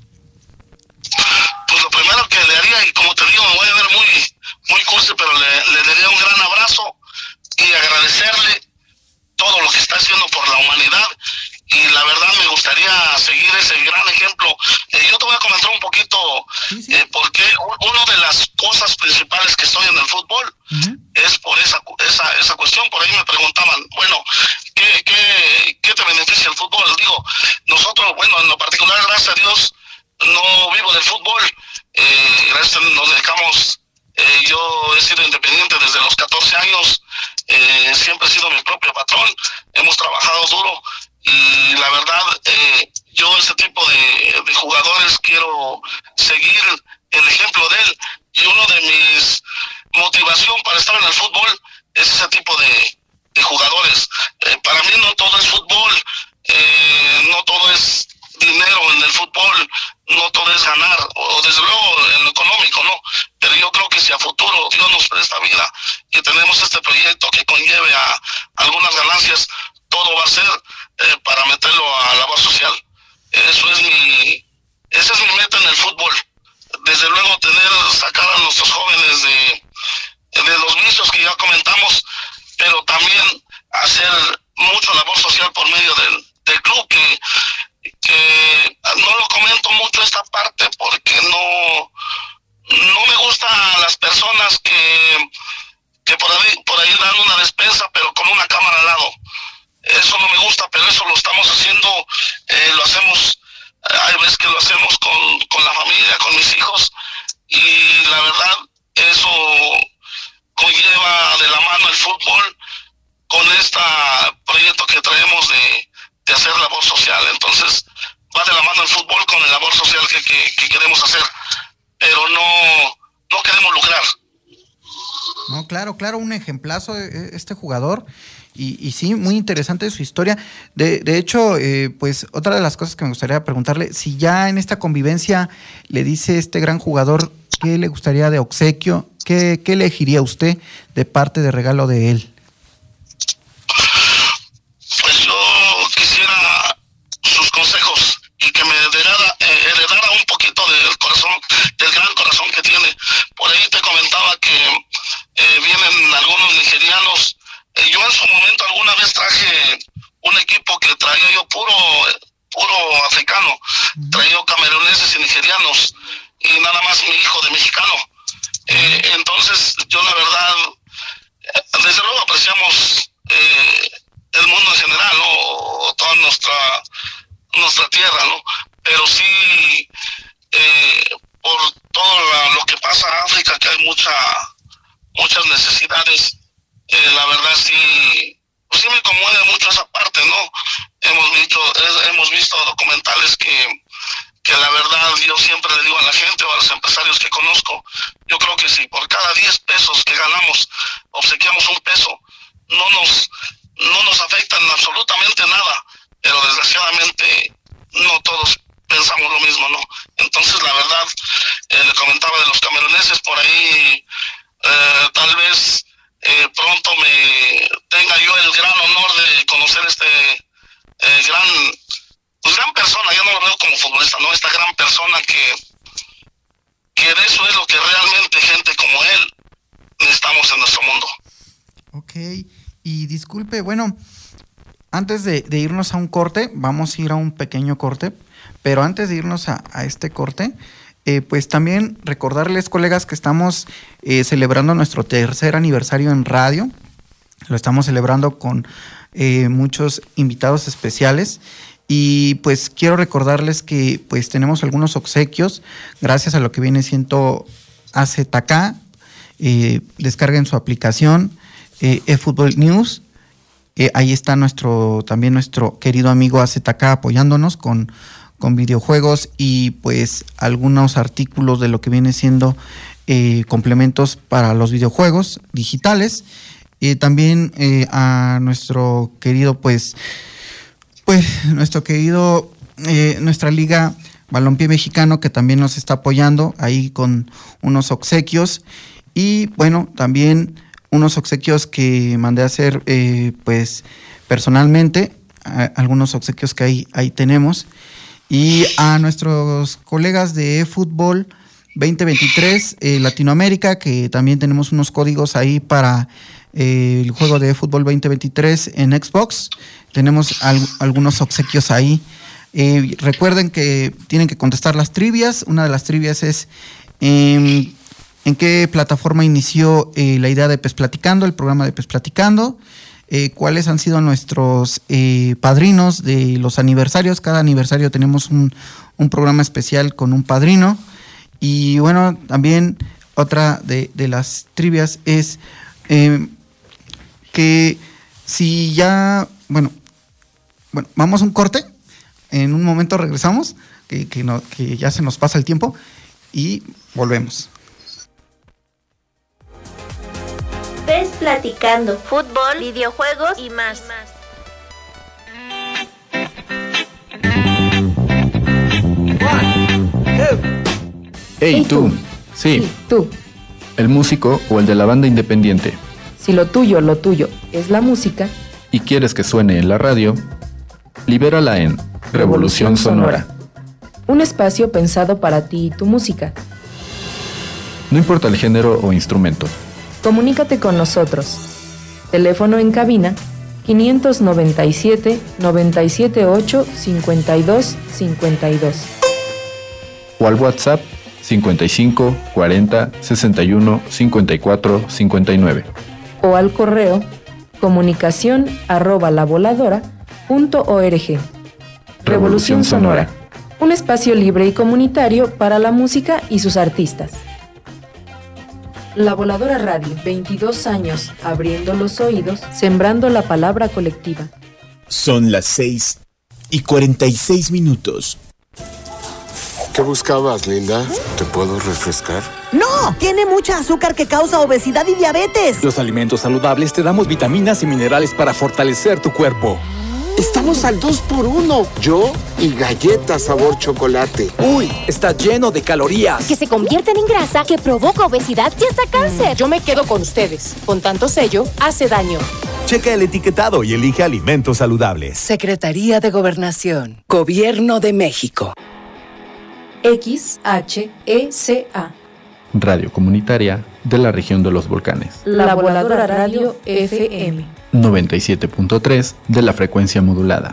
Pues lo primero que le haría, y como te digo, me voy a ver muy cursi, pero le daría un gran abrazo y agradecerle todo lo que está haciendo por la humanidad, y la verdad me gustaría seguir ese gran ejemplo. Yo te voy a comentar un poquito porque una de las cosas principales que estoy en el fútbol es por esa cuestión. Por ahí me preguntaban, bueno, ¿qué te beneficia el fútbol? Digo, nosotros, bueno, en lo particular, gracias a Dios, no vivo del fútbol, gracias a Dios nos dedicamos, yo he sido independiente desde los 14 años, siempre he sido mi propio patrón, hemos trabajado duro, y la verdad, yo ese tipo de jugadores quiero seguir el ejemplo de él, y uno de mis motivación para estar en el fútbol es ese tipo de jugadores. Para mí no todo es fútbol, no todo es dinero en el fútbol, no todo es ganar, o desde luego en lo económico, ¿no? Pero yo creo que si a futuro Dios nos presta vida y tenemos este proyecto que conlleve a algunas ganancias, todo va a ser para meterlo a labor social. Esa es mi meta en el fútbol. Desde luego sacar a nuestros jóvenes de los vicios que ya comentamos, pero también hacer mucho labor social por medio del club, que no lo comento mucho esta parte porque no me gustan las personas que por ahí dan una despensa pero con una cámara al lado. Eso no me gusta, pero eso lo estamos haciendo, lo hacemos, hay veces que lo hacemos con la familia, con mis hijos, y la verdad eso conlleva de la mano el fútbol con este proyecto que traemos de hacer labor social. Entonces va de la mano el fútbol con la labor social que queremos hacer, pero no queremos lucrar. No, claro, un ejemplazo este jugador. Y sí, muy interesante su historia. De hecho, pues otra de las cosas que me gustaría preguntarle, si ya en esta convivencia le dice este gran jugador qué le gustaría de obsequio, qué elegiría usted de parte de regalo de él. Pues yo quisiera sus consejos y que me heredara un poquito del gran corazón que tiene. Por ahí te comentaba que vienen algunos nigerianos. Yo en su momento alguna vez traje un equipo que traía yo puro africano, traía cameruneses y nigerianos, y nada más mi hijo de mexicano. Entonces yo la verdad, desde luego apreciamos el mundo en general, ¿no? Toda nuestra tierra, ¿no? Pero sí, por todo lo que pasa en África, que hay muchas necesidades. La verdad sí me conmueve mucho esa parte, ¿no? Hemos visto documentales que la verdad yo siempre le digo a la gente o a los empresarios que conozco, yo creo que si por cada 10 pesos que ganamos obsequiamos un peso, no nos afectan absolutamente nada, pero desgraciadamente desafortunadamente no todos pensamos lo mismo, ¿no? Entonces, la verdad, le comentaba de los cameruneses por ahí, tal vez pronto me tenga yo el gran honor de conocer gran persona. Yo no lo veo como futbolista, ¿no? Esta gran persona que de eso es lo que realmente gente como él necesitamos en nuestro mundo. Ok, y disculpe, bueno, antes de irnos a un corte, vamos a ir a un pequeño corte, pero antes de irnos a este corte, pues también recordarles, colegas, que estamos celebrando nuestro 3er aniversario en radio. Lo estamos celebrando con muchos invitados especiales. Y pues quiero recordarles que pues tenemos algunos obsequios gracias a lo que viene siendo AZK. Descarguen su aplicación eFootball News. Ahí está también nuestro querido amigo AZK apoyándonos con videojuegos y pues algunos artículos de lo que viene siendo complementos para los videojuegos digitales. También a nuestro querido nuestra liga Balompié Mexicano, que también nos está apoyando ahí con unos obsequios. Y bueno, también unos obsequios que mandé a hacer pues personalmente, algunos obsequios que ahí tenemos. Y a nuestros colegas de eFootball 2023 Latinoamérica, que también tenemos unos códigos ahí para el juego de eFootball 2023 en Xbox. Tenemos algunos obsequios ahí. Recuerden que tienen que contestar las trivias. Una de las trivias es ¿en qué plataforma inició la idea de PES Platicando, el programa de PES Platicando? ¿Cuáles han sido nuestros padrinos de los aniversarios? Cada aniversario tenemos un programa especial con un padrino. Y bueno, también otra de las trivias es que si ya, bueno, vamos a un corte, en un momento regresamos, que ya se nos pasa el tiempo y volvemos. PES Platicando, fútbol, videojuegos y más. Hey tú, sí, tú. El músico o el de la banda independiente. Si lo tuyo es la música y quieres que suene en la radio, libérala en Revolución Sonora. Un espacio pensado para ti y tu música. No importa el género o instrumento. Comunícate con nosotros. Teléfono en cabina 597 978 52 52. O al WhatsApp 55 40 61 54 59. O al correo comunicación@lavoladora.org. Revolución Sonora. Un espacio libre y comunitario para la música y sus artistas. La Voladora Radio, 22 años abriendo los oídos, sembrando la palabra colectiva. Son las 6:46. ¿Qué buscabas, Linda? ¿Te puedo refrescar? ¡No! Tiene mucha azúcar que causa obesidad y diabetes. Los alimentos saludables te damos vitaminas y minerales para fortalecer tu cuerpo. Estamos al 2x1. Yo y galletas sabor chocolate. ¡Uy! Está lleno de calorías. Que se convierten en grasa, que provoca obesidad y hasta cáncer. Yo me quedo con ustedes. Con tanto sello, hace daño. Checa el etiquetado y elige alimentos saludables. Secretaría de Gobernación. Gobierno de México. XHECA. Radio comunitaria de la región de los volcanes. La Voladora Radio FM. 97.3 de la frecuencia modulada.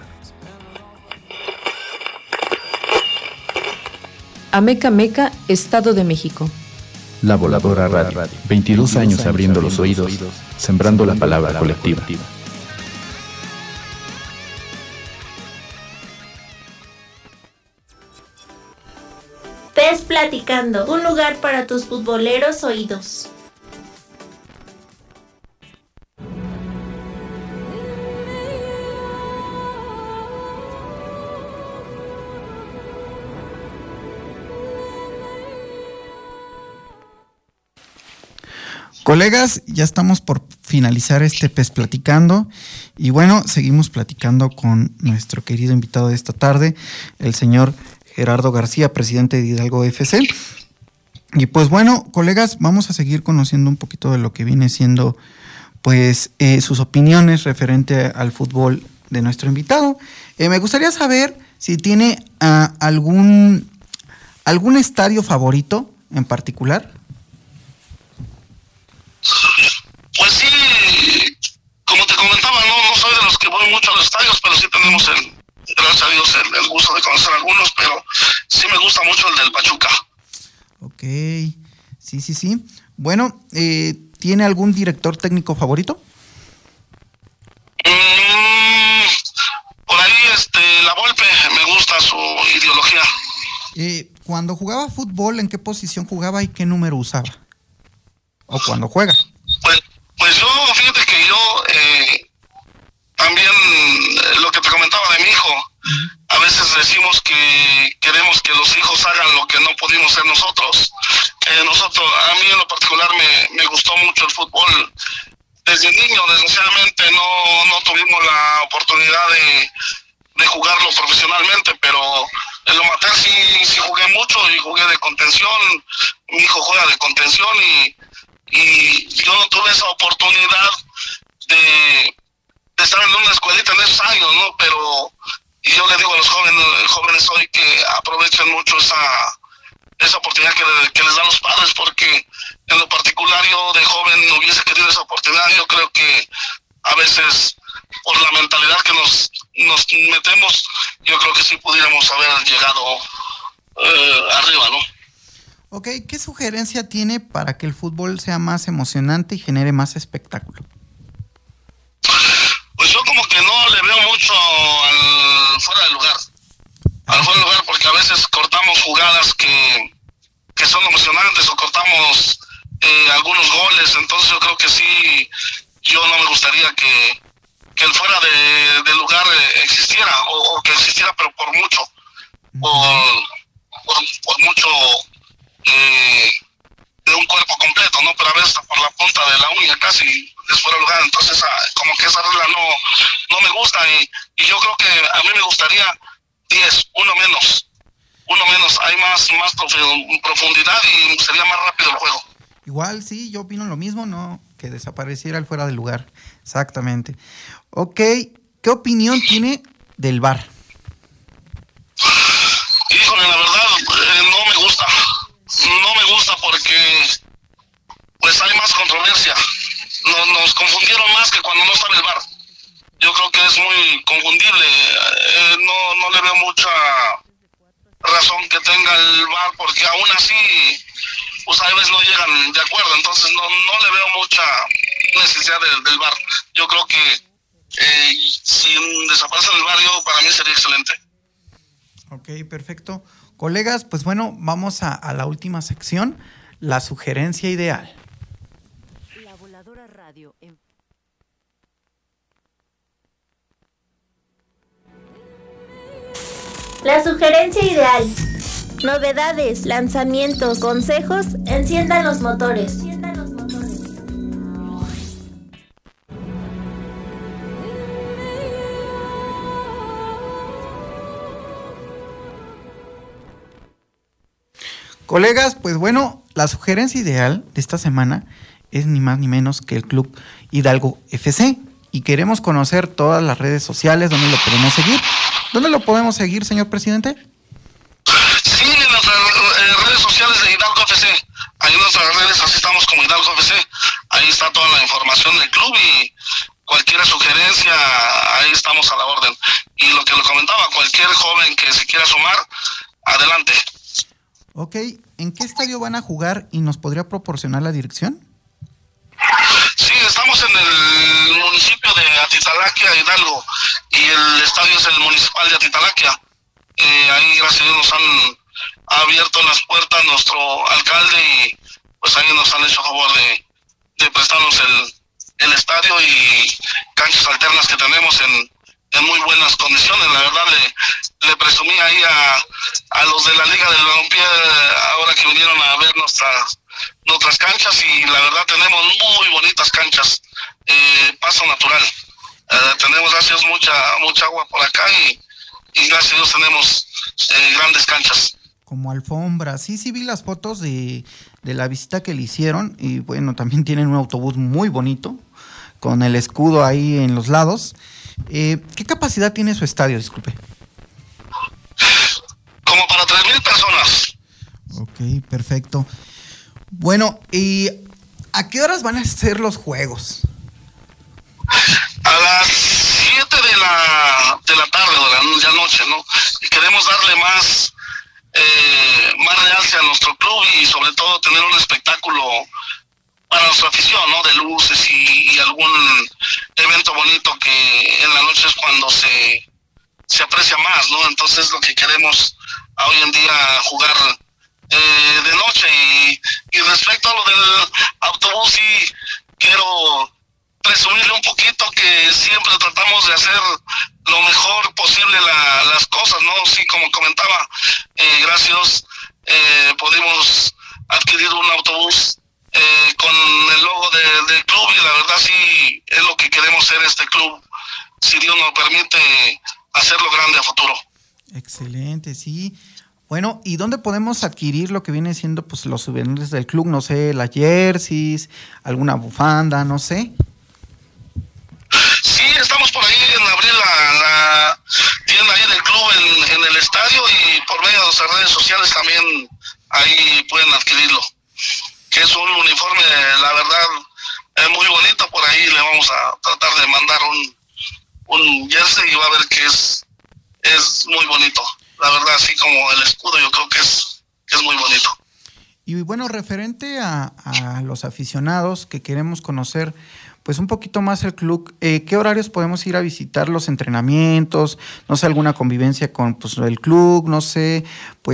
Ameca Meca, Estado de México. La Voladora Radio. 22 años abriendo los oídos, sembrando la palabra colectiva. PES Platicando, un lugar para tus futboleros oídos. Colegas, ya estamos por finalizar este PES Platicando y bueno, seguimos platicando con nuestro querido invitado de esta tarde, el señor Gerardo García, presidente de Hidalgo FC. Y pues bueno, colegas, vamos a seguir conociendo un poquito de lo que viene siendo pues sus opiniones referente al fútbol de nuestro invitado. Me gustaría saber si tiene algún estadio favorito en particular. Pues sí, como te comentaba, no soy de los que voy mucho a los estadios, pero sí tenemos gracias a Dios, el gusto de conocer algunos, pero sí me gusta mucho el del Pachuca. Ok, sí. Bueno, ¿tiene algún director técnico favorito? Por ahí, La Volpe, me gusta su ideología. Cuando jugaba fútbol, ¿en qué posición jugaba y qué número usaba? ¿O cuando juega? Pues yo, fíjate que yo también lo que te comentaba de mi hijo, a veces decimos que queremos que los hijos hagan lo que no pudimos hacer nosotros. A mí en lo particular me gustó mucho el fútbol. Desde niño, desgraciadamente, no tuvimos la oportunidad de jugarlo profesionalmente, pero en lo amateur sí jugué mucho y jugué de contención. Mi hijo juega de contención y yo no tuve esa oportunidad de estar en una escuelita en esos años, ¿no? Pero yo le digo a los jóvenes hoy que aprovechen mucho esa oportunidad que les dan los padres, porque en lo particular yo de joven no hubiese querido esa oportunidad. Yo creo que a veces por la mentalidad que nos metemos, yo creo que sí pudiéramos haber llegado arriba, ¿no? Ok, ¿qué sugerencia tiene para que el fútbol sea más emocionante y genere más espectáculo? Pues yo como que no le veo mucho al fuera de lugar. Porque a veces cortamos jugadas que son emocionantes o cortamos algunos goles. Entonces yo creo que sí, yo no me gustaría que el fuera de lugar existiera o que existiera, pero por mucho. Por mucho de un cuerpo completo, ¿no? Pero a veces por la punta de la uña casi es fuera de lugar. Entonces como que esa regla no me gusta y yo creo que a mí me gustaría 10, uno menos, hay más profundidad y sería más rápido el juego. Igual sí, yo opino lo mismo, no que desapareciera el fuera de lugar, exactamente. Ok, ¿qué opinión tiene del VAR? Híjole, la verdad no me gusta porque pues hay más controversia, nos confundieron más que cuando no estaba el VAR. Yo creo que es muy confundible, no le veo mucha razón que tenga el VAR, porque aún así pues a veces no llegan de acuerdo, entonces no le veo mucha necesidad del VAR. Yo creo que si desaparece el VAR, para mí sería excelente. Ok, perfecto. Colegas, pues bueno, vamos a la última sección, la sugerencia ideal. La Voladora Radio en... La sugerencia ideal. Novedades, lanzamientos, consejos, enciendan los motores. Colegas, pues bueno, la sugerencia ideal de esta semana es ni más ni menos que el Club Hidalgo FC. Y queremos conocer todas las redes sociales donde lo podemos seguir. ¿Dónde lo podemos seguir, señor presidente? Sí, en nuestras redes sociales de Hidalgo FC. Ahí en nuestras redes, así estamos como Hidalgo FC. Ahí está toda la información del club y cualquier sugerencia, ahí estamos a la orden. Y lo que le comentaba, cualquier joven que se quiera sumar, adelante. Ok, ¿en qué estadio van a jugar y nos podría proporcionar la dirección? Sí, estamos en el municipio de Atitalaquia, Hidalgo, y el estadio es el municipal de Atitalaquia. Ahí, gracias a Dios, nos han abierto las puertas nuestro alcalde y pues ahí nos han hecho favor de prestarnos el estadio y canchas alternas que tenemos en muy buenas condiciones. La verdad le presumí ahí a los de la Liga del Balompié ahora que vinieron a ver nuestras canchas, y la verdad tenemos muy bonitas canchas, paso natural. Tenemos, gracias, mucha agua por acá, y gracias a Dios tenemos grandes canchas. Como alfombra, sí vi las fotos de la visita que le hicieron, y bueno, también tienen un autobús muy bonito, con el escudo ahí en los lados. ¿Qué capacidad tiene su estadio, disculpe? Como para 3,000 personas. Ok, perfecto. Bueno, ¿y a qué horas van a ser los juegos? A las 7 de la tarde o de la noche, ¿no? Y queremos darle más realce a nuestro club, y sobre todo tener un espectáculo para nuestra afición, ¿no? De luces y algún evento bonito, que en la noche es cuando se aprecia más, ¿no? Entonces lo que queremos hoy en día jugar de noche. Y respecto a lo del autobús, sí quiero presumirle un poquito que siempre tratamos de hacer lo mejor posible las cosas, ¿no? Sí, como comentaba, gracias, pudimos adquirir un autobús con el logo del club, y la verdad sí es lo que queremos ser este club, si Dios nos permite hacerlo grande a futuro. Excelente, sí. Bueno, ¿y dónde podemos adquirir lo que viene siendo pues los souvenirs del club? No sé, las jerseys, alguna bufanda, no sé. Sí, estamos por ahí en abrir la tienda ahí del club en el estadio, y por medio de nuestras redes sociales también ahí pueden adquirirlo. Que es un uniforme, la verdad, muy bonito. Por ahí le vamos a tratar de mandar un jersey, y va a ver que es muy bonito. La verdad, así como el escudo, yo creo que es muy bonito. Y bueno, referente a los aficionados que queremos conocer pues un poquito más el club, ¿qué horarios podemos ir a visitar los entrenamientos? No sé, alguna convivencia con pues el club, no sé,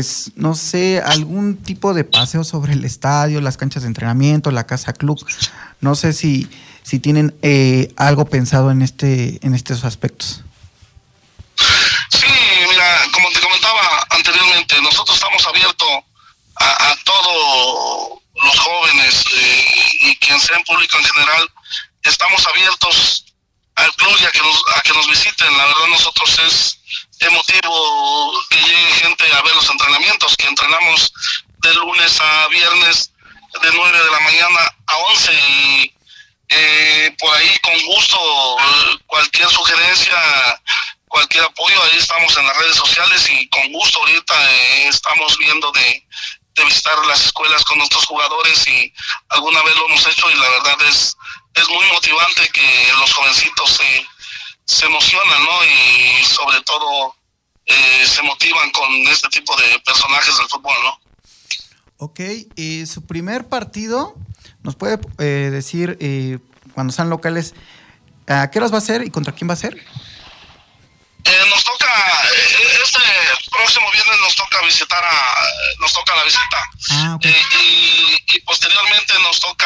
algún tipo de paseo sobre el estadio, las canchas de entrenamiento, la casa club. No sé si tienen algo pensado en estos aspectos. Sí, mira, como te comentaba anteriormente, nosotros estamos abiertos a todos los jóvenes y quien sea en público en general. Estamos abiertos al club y a que nos visiten. La verdad, nosotros es emotivo que llegue gente a ver los entrenamientos, que entrenamos de lunes a viernes de 9 de la mañana a 11, y por ahí con gusto, cualquier sugerencia, cualquier apoyo, ahí estamos en las redes sociales, y con gusto ahorita estamos viendo de visitar las escuelas con nuestros jugadores, y alguna vez lo hemos hecho, y la verdad es muy motivante que los jovencitos se emocionan, ¿no? Y sobre todo se motivan con este tipo de personajes del fútbol, ¿no? Ok, su primer partido, ¿nos puede decir cuando sean locales, a qué horas va a ser y contra quién va a ser? Nos toca, este próximo viernes nos toca la visita. Okay. Y posteriormente nos toca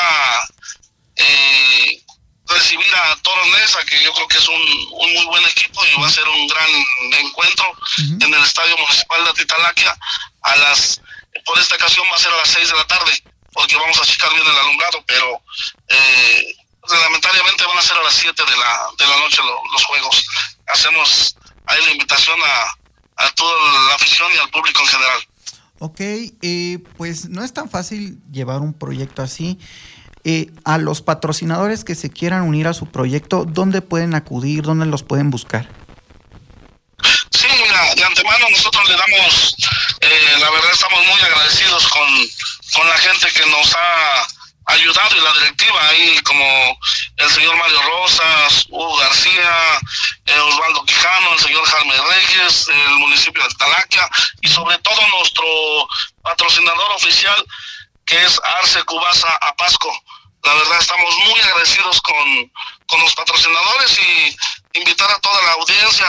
recibir a Toros Neza, que yo creo que es un muy buen equipo, y va a ser un gran encuentro en el Estadio Municipal de Atitalaquia. Por esta ocasión va a ser a las 6 de la tarde, porque vamos a checar bien el alumbrado, pero reglamentariamente van a ser a las 7 de la noche los juegos. Hacemos ahí la invitación a toda la afición y al público en general. Ok, pues no es tan fácil llevar un proyecto así. A los patrocinadores que se quieran unir a su proyecto, ¿dónde pueden acudir? ¿Dónde los pueden buscar? Sí, mira, de antemano nosotros le damos, la verdad estamos muy agradecidos con la gente que nos ha ayudado, y la directiva ahí, como el señor Mario Rosas, Hugo García, Osvaldo Quijano, el señor Jaime Reyes, el municipio de Atitalaquia, y sobre todo nuestro patrocinador oficial, que es Arce Cubasa Apasco. La verdad estamos muy agradecidos con los patrocinadores, y invitar a toda la audiencia,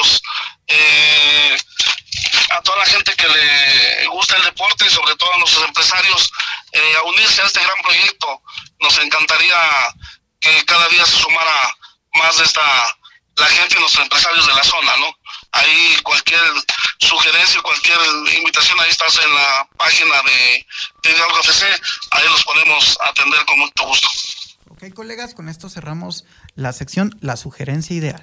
a toda la gente que le gusta el deporte, y sobre todo a nuestros empresarios, a unirse a este gran proyecto. Nos encantaría que cada día se sumara más la gente y nuestros empresarios de la zona, ¿no? Ahí cualquier sugerencia, cualquier invitación, ahí estás en la página de Hidalgo FC, ahí los podemos atender con mucho gusto. Ok, colegas, con esto cerramos la sección La Sugerencia Ideal.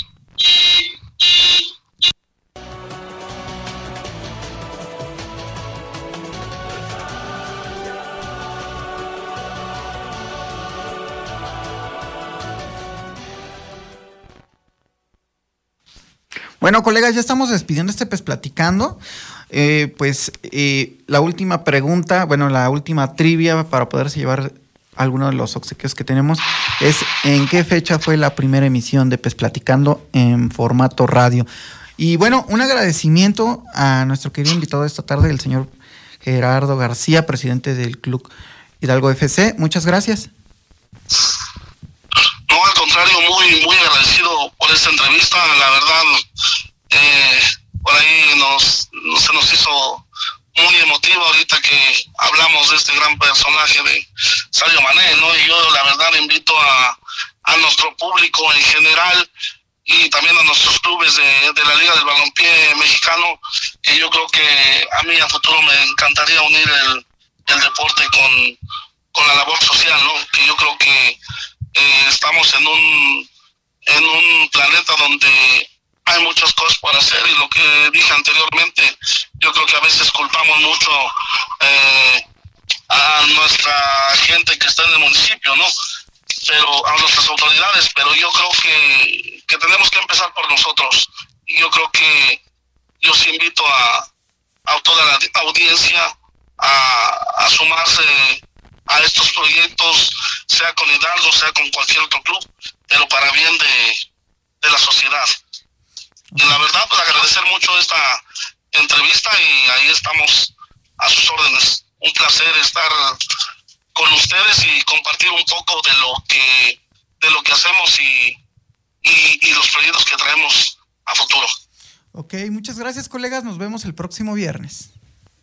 Bueno, colegas, ya estamos despidiendo este PES Platicando. La última pregunta, la última trivia para poderse llevar algunos de los obsequios que tenemos es: ¿en qué fecha fue la primera emisión de PES Platicando en formato radio? Y bueno, un agradecimiento a nuestro querido invitado de esta tarde, el señor Gerardo García, presidente del Club Hidalgo FC. Muchas gracias. No, al contrario, muy, muy agradecido por esta entrevista. La verdad, por ahí se nos hizo muy emotivo ahorita que hablamos de este gran personaje de Sadio Mané, ¿no? Y yo la verdad invito a nuestro público en general y también a nuestros clubes de la Liga del Balompié Mexicano, que yo creo que a mí a futuro me encantaría unir el deporte con la labor social, ¿no? Que yo creo que estamos en un planeta donde hay muchas cosas por hacer, y lo que dije anteriormente, yo creo que a veces culpamos mucho a nuestra gente que está en el municipio, ¿no? Pero a nuestras autoridades, pero yo creo que tenemos que empezar por nosotros. Y yo creo que yo sí invito a toda la audiencia a sumarse a estos proyectos, sea con Hidalgo, sea con cualquier otro club, pero para bien de la sociedad. Y la verdad, pues agradecer mucho esta entrevista, y ahí estamos a sus órdenes. Un placer estar con ustedes y compartir un poco de lo que hacemos y los proyectos que traemos a futuro. Ok, muchas gracias, colegas. Nos vemos el próximo viernes.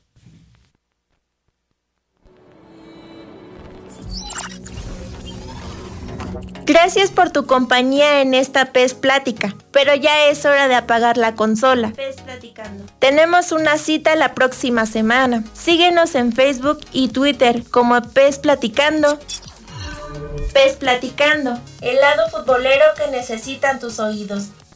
Gracias por tu compañía en esta PES Plática, pero ya es hora de apagar la consola. PES Platicando. Tenemos una cita la próxima semana. Síguenos en Facebook y Twitter como PES Platicando. PES Platicando, el lado futbolero que necesitan tus oídos.